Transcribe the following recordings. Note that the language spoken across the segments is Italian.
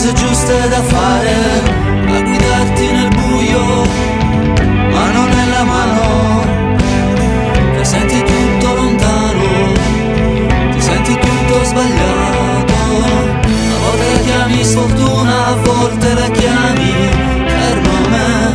cose giuste da fare, a guidarti nel buio, mano nella mano, che senti tutto lontano, ti senti tutto sbagliato. A volte la chiami sfortuna, a volte la chiami per nome.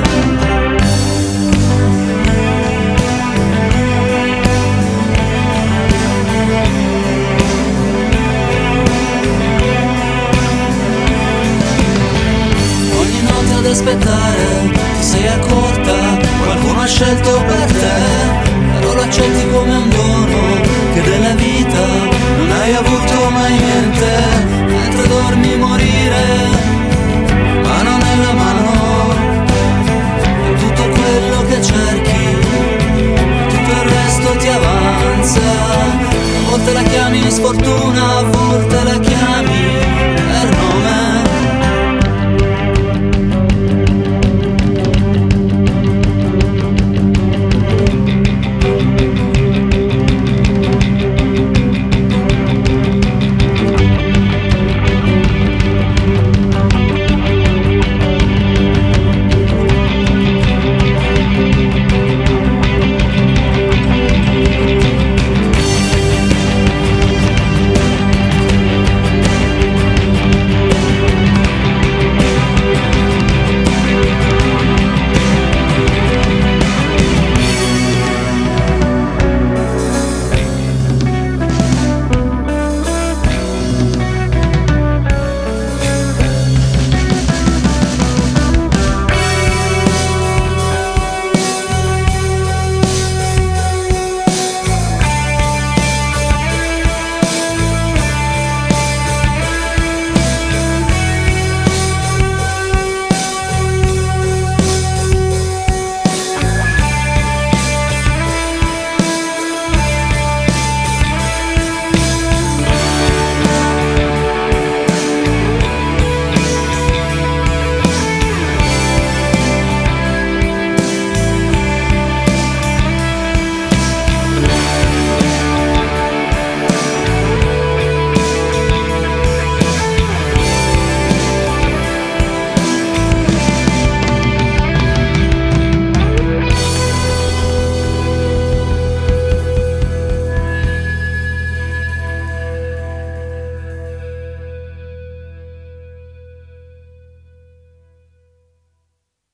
Ogni notte ad aspettare ti sei accorta, qualcuno ha scelto per